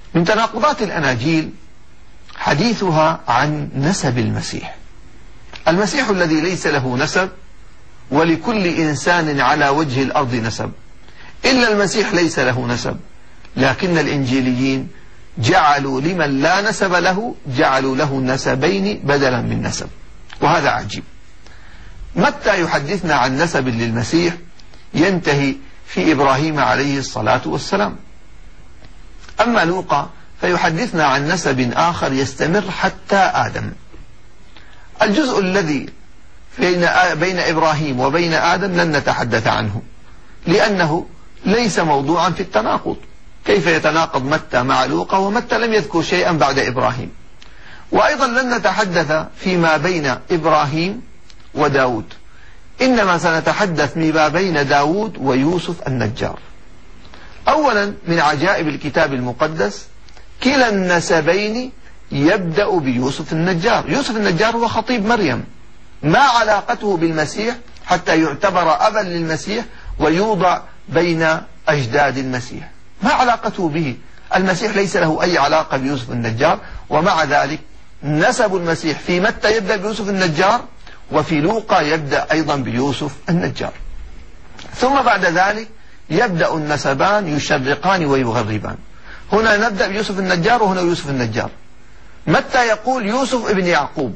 من تناقضات الأناجيل حديثها عن نسب المسيح. المسيح الذي ليس له نسب، ولكل إنسان على وجه الأرض نسب، إلا المسيح ليس له نسب، لكن الإنجيليين جعلوا لمن لا نسب له جعلوا له نسبين بدلا من نسب، وهذا عجيب. متى يحدثنا عن نسب للمسيح ينتهي في إبراهيم عليه الصلاة والسلام، أما لوقا فيحدثنا عن نسب آخر يستمر حتى آدم. الجزء الذي بين إبراهيم وبين آدم لن نتحدث عنه، لأنه ليس موضوعا في التناقض. كيف يتناقض متى مع لوقا ومتى لم يذكر شيئا بعد إبراهيم؟ وأيضا لن نتحدث فيما بين إبراهيم وداود، إنما سنتحدث فيما بين داود ويوسف النجار. أولا من عجائب الكتاب المقدس كلا النسبين يبدأ بيوسف النجار. يوسف النجار هو خطيب مريم، ما علاقته بالمسيح حتى يعتبر أبا للمسيح ويوضع بين أجداد المسيح؟ ما علاقته به؟ المسيح ليس له أي علاقة بيوسف النجار، ومع ذلك نسب المسيح في متى يبدأ بيوسف النجار، وفي لوقا يبدأ أيضا بيوسف النجار. ثم بعد ذلك يبدأ النسبان يشرقان ويغربان. هنا نبدأ بيوسف النجار وهنا يوسف النجار. متى يقول يوسف ابن يعقوب،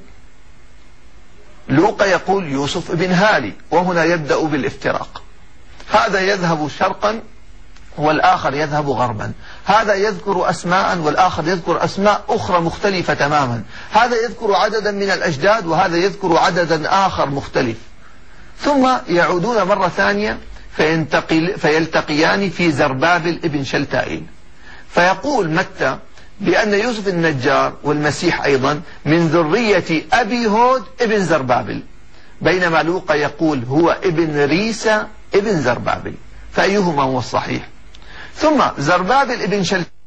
لوقا يقول يوسف ابن هالي، وهنا يبدأ بالافتراق. هذا يذهب شرقا والآخر يذهب غربا، هذا يذكر أسماء والآخر يذكر أسماء أخرى مختلفة تماما، هذا يذكر عددا من الأجداد وهذا يذكر عددا آخر مختلف، ثم يعودون مرة ثانية فيلتقيان في زربابل ابن شلتائيل. فيقول متى بأن يوسف النجار والمسيح أيضا من ذرية أبي هود ابن زربابل، بينما لوقا يقول هو ابن ريسا ابن زربابل، فأيهما هو الصحيح؟ ثم زربابل ابن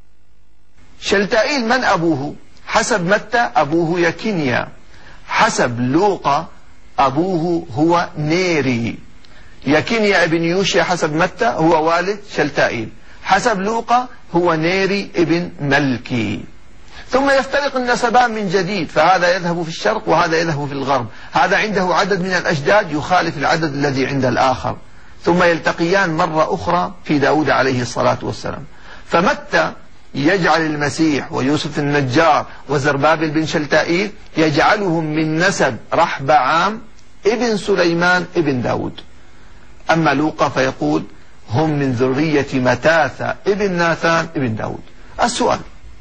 شلتائيل من أبوه؟ حسب متى أبوه يكينيا، حسب لوقا أبوه هو نيري. يكينيا ابن يوشيا حسب متى هو والد شلتائيل، حسب لوقا هو نيري ابن ملكي. ثم يفترق النسبان من جديد، فهذا يذهب في الشرق وهذا يذهب في الغرب، هذا عنده عدد من الأجداد يخالف العدد الذي عند الآخر، ثم يلتقيان مرة أخرى في داود عليه الصلاة والسلام. فمتى يجعل المسيح ويوسف النجار وزربابل بن شلتائيل يجعلهم من نسب رحبعام ابن سليمان ابن داود، أما لوقا فيقول هم من ذرية متاثة ابن ناثان ابن داود. السؤال: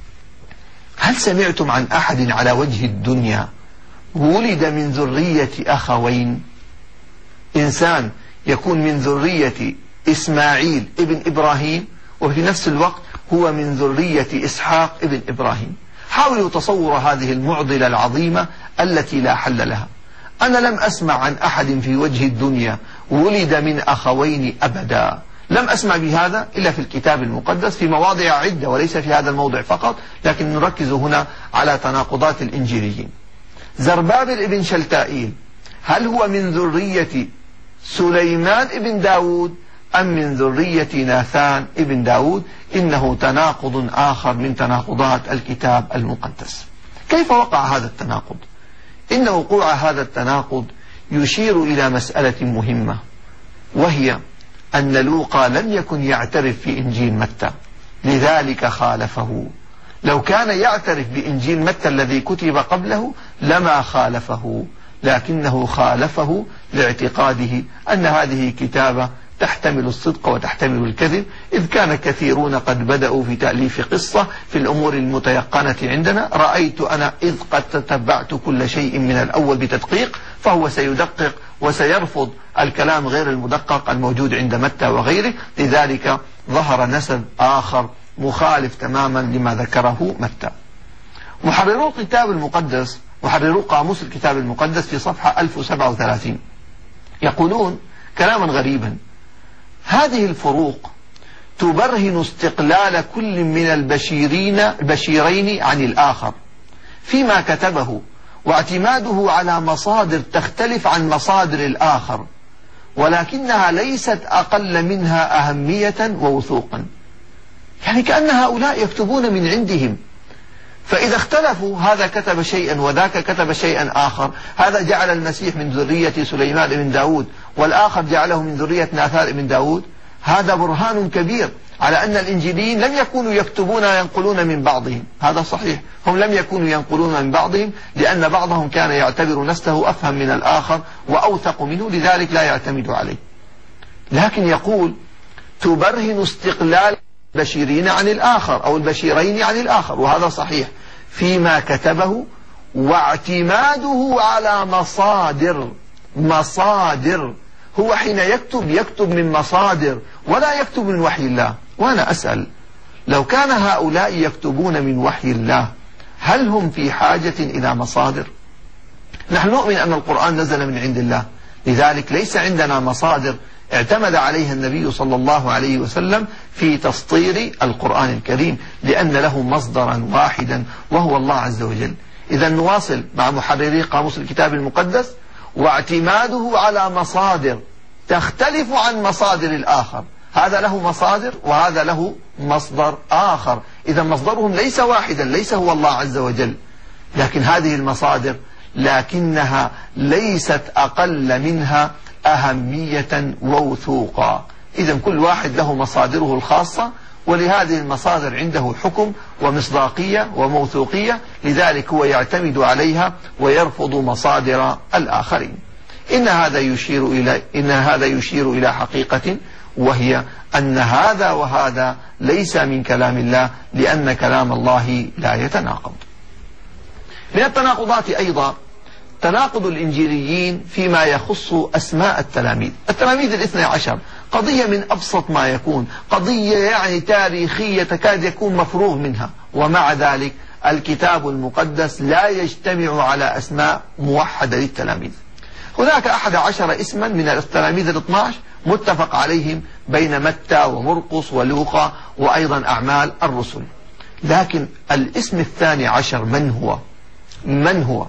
هل سمعتم عن أحد على وجه الدنيا ولد من ذرية أخوين؟ إنسان يكون من ذرية إسماعيل ابن إبراهيم وفي نفس الوقت هو من ذرية إسحاق ابن إبراهيم. حاولوا تصور هذه المعضلة العظيمة التي لا حل لها. أنا لم أسمع عن أحد في وجه الدنيا ولد من أخوين أبدا، لم أسمع بهذا إلا في الكتاب المقدس في مواضع عدة وليس في هذا الموضع فقط، لكن نركز هنا على تناقضات الإنجيليين. زربابل ابن شلتائيل هل هو من ذرية سليمان ابن داود أم من ذرية ناثان ابن داود؟ إنه تناقض آخر من تناقضات الكتاب المقدس. كيف وقع هذا التناقض؟ إن وقوع هذا التناقض يشير إلى مسألة مهمة، وهي أن لوقا لم يكن يعترف في إنجيل متى، لذلك خالفه. لو كان يعترف بإنجيل متى الذي كتب قبله لما خالفه، لكنه خالفه لاعتقاده أن هذه كتابة تحتمل الصدق وتحتمل الكذب، إذ كان كثيرون قد بدأوا في تأليف قصة في الأمور المتيقنة عندنا. رأيت أنا إذ قد تتبعت كل شيء من الأول بتدقيق، فهو سيدقق وسيرفض الكلام غير المدقق الموجود عند متى وغيره، لذلك ظهر نسب آخر مخالف تماما لما ذكره متى. محررو الكتاب المقدس، محررو قاموس الكتاب المقدس في صفحة 1037 يقولون كلاما غريبا: هذه الفروق تبرهن استقلال كل من البشيرين عن الآخر فيما كتبه، واعتماده على مصادر تختلف عن مصادر الآخر، ولكنها ليست أقل منها أهمية ووثوقا. يعني كأن هؤلاء يكتبون من عندهم. فإذا اختلفوا، هذا كتب شيئا وذاك كتب شيئا آخر، هذا جعل المسيح من ذرية سليمان بن داود والآخر جعله من ذرية ناثار بن داود، هذا برهان كبير على أن الإنجيليين لم يكونوا يكتبون وينقلون من بعضهم. هذا صحيح، هم لم يكونوا ينقلون من بعضهم لأن بعضهم كان يعتبر نفسه أفهم من الآخر وأوثق منه، لذلك لا يعتمد عليه. لكن يقول تبرهن استقلال البشيرين عن الآخر أو البشيرين عن الآخر، وهذا صحيح فيما كتبه، واعتماده على مصادر. هو حين يكتب من مصادر ولا يكتب من وحي الله. وأنا أسأل، لو كان هؤلاء يكتبون من وحي الله هل هم في حاجة إلى مصادر؟ نحن نؤمن أن القرآن نزل من عند الله، لذلك ليس عندنا مصادر اعتمد عليها النبي صلى الله عليه وسلم في تسطير القرآن الكريم، لأن له مصدرا واحدا وهو الله عز وجل. إذا نواصل مع محرري قاموس الكتاب المقدس: واعتماده على مصادر تختلف عن مصادر الآخر. هذا له مصادر وهذا له مصدر آخر، إذا مصدرهم ليس واحدا، ليس هو الله عز وجل. لكن هذه المصادر لكنها ليست أقل منها أهمية ووثوقا. إذا كل واحد له مصادره الخاصة، ولهذه المصادر عنده حكم ومصداقية وموثوقية، لذلك هو يعتمد عليها ويرفض مصادر الآخرين. إن هذا يشير إلى حقيقة، وهي أن هذا وهذا ليس من كلام الله، لأن كلام الله لا يتناقض. من التناقضات أيضا تناقض الإنجيليين فيما يخص أسماء التلاميذ الاثني عشر. قضية من أبسط ما يكون، قضية يعني تاريخية تكاد يكون مفروغ منها، ومع ذلك الكتاب المقدس لا يجتمع على أسماء موحدة للتلاميذ. هناك 11 اسما من التلاميذ ال12 متفق عليهم بين متى ومرقس ولوقا وأيضا أعمال الرسل. لكن الاسم الثاني عشر من هو؟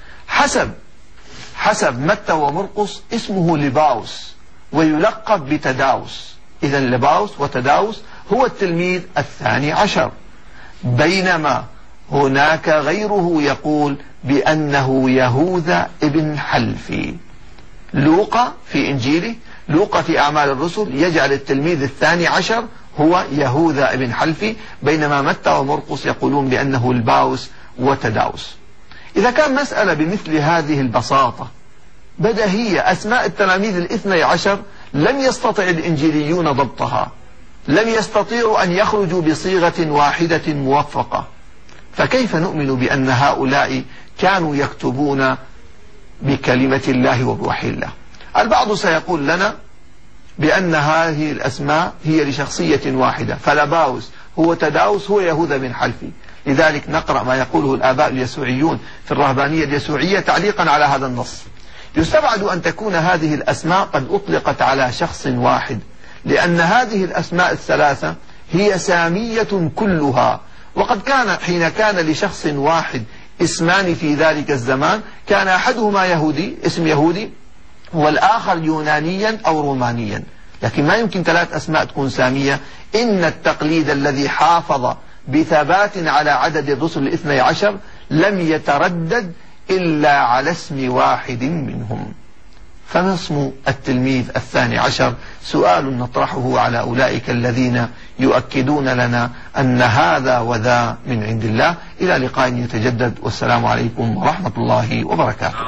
حسب متى ومرقس اسمه لباوس ويلقب بتداوس. إذا لباوس وتداوس هو التلميذ الثاني عشر، بينما هناك غيره يقول بأنه يهوذا ابن حلفي. لوقا في إنجيله، لوقا في أعمال الرسل يجعل التلميذ الثاني عشر هو يهوذا ابن حلفي، بينما متى ومرقس يقولون بأنه لباوس وتداوس. إذا كان مسألة بمثل هذه البساطة بديهية، أسماء التلاميذ الاثني عشر لم يستطع الإنجيليون ضبطها، لم يستطيعوا أن يخرجوا بصيغة واحدة موفقة، فكيف نؤمن بأن هؤلاء كانوا يكتبون بكلمة الله وبوحي الله؟ البعض سيقول لنا بأن هذه الأسماء هي لشخصية واحدة، فلباوس هو تداوس هو يهوذا بن حلفي. لذلك نقرأ ما يقوله الآباء اليسوعيون في الرهبانية اليسوعية تعليقا على هذا النص: يستبعد أن تكون هذه الأسماء قد أطلقت على شخص واحد، لأن هذه الأسماء الثلاثة هي سامية كلها، وقد كان حين كان لشخص واحد اسمان في ذلك الزمان كان أحدهما يهودي، اسم يهودي، والآخر يونانيا أو رومانيا، لكن ما يمكن 3 أسماء تكون سامية. إن التقليد الذي حافظ بثبات على عدد الرسل الاثني عشر لم يتردد إلا على اسم واحد منهم. فما اسم التلميذ الثاني عشر؟ سؤال نطرحه على أولئك الذين يؤكدون لنا أن هذا وذا من عند الله. إلى لقاء يتجدد، والسلام عليكم ورحمة الله وبركاته.